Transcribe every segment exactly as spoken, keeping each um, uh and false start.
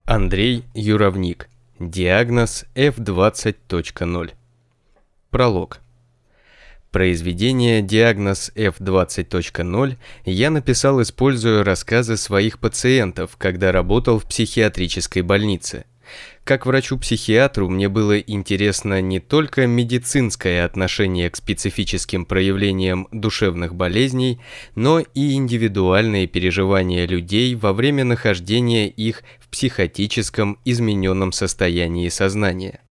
Андрей Юровник. Диагноз эф двадцать точка ноль. Пролог. Произведение «Диагноз эф двадцать точка ноль» я написал, используя рассказы своих пациентов, когда работал в психиатрической больнице. Как врачу-психиатру мне было интересно не только медицинское отношение к специфическим проявлениям душевных болезней, но и индивидуальные переживания людей во время нахождения их в психотическом измененном состоянии сознания.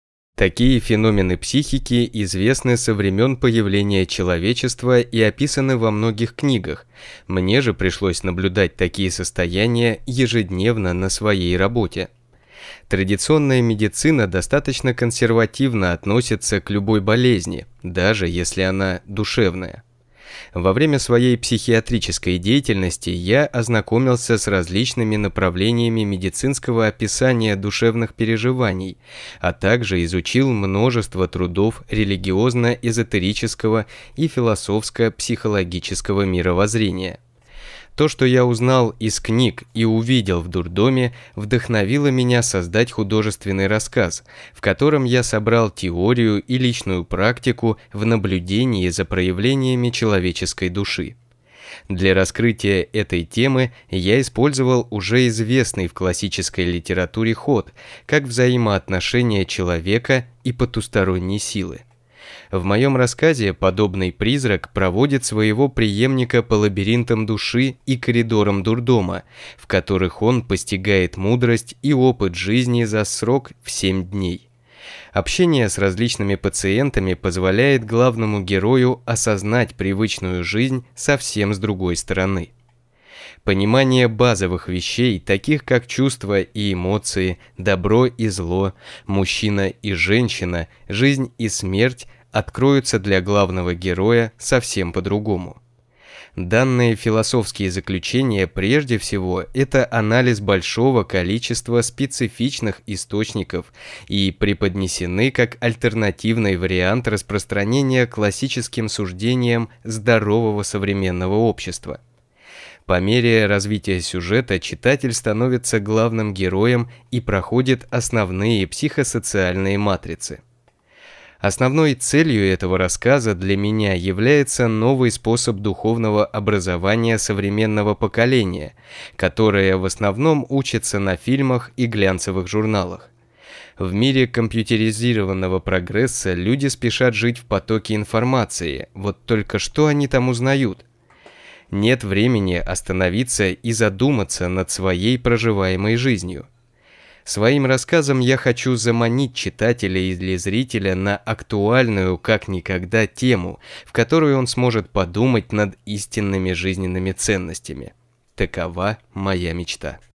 Такие феномены психики известны со времен появления человечества и описаны во многих книгах. Мне же пришлось наблюдать такие состояния ежедневно на своей работе. Традиционная медицина достаточно консервативно относится к любой болезни, даже если она душевная. Во время своей психиатрической деятельности я ознакомился с различными направлениями медицинского описания душевных переживаний, а также изучил множество трудов религиозно-эзотерического и философско-психологического мировоззрения. То, что я узнал из книг и увидел в дурдоме, вдохновило меня создать художественный рассказ, в котором я собрал теорию и личную практику в наблюдении за проявлениями человеческой души. Для раскрытия этой темы я использовал уже известный в классической литературе ход, как взаимоотношения человека и потусторонней силы. В моем рассказе подобный призрак проводит своего преемника по лабиринтам души и коридорам дурдома, в которых он постигает мудрость и опыт жизни за срок в семь дней. Общение с различными пациентами позволяет главному герою осознать привычную жизнь совсем с другой стороны. Понимание базовых вещей, таких как чувства и эмоции, добро и зло, мужчина и женщина, жизнь и смерть откроются для главного героя совсем по-другому. Данные философские заключения прежде всего это анализ большого количества специфичных источников и преподнесены как альтернативный вариант распространения классическим суждениям здорового современного общества. По мере развития сюжета читатель становится главным героем и проходит основные психосоциальные матрицы. Основной целью этого рассказа для меня является новый способ духовного образования современного поколения, которое в основном учится на фильмах и глянцевых журналах. В мире компьютеризированного прогресса люди спешат жить в потоке информации, вот только что они там узнают? Нет времени остановиться и задуматься над своей проживаемой жизнью. Своим рассказом я хочу заманить читателя или зрителя на актуальную как никогда тему, в которой он сможет подумать над истинными жизненными ценностями. Такова моя мечта.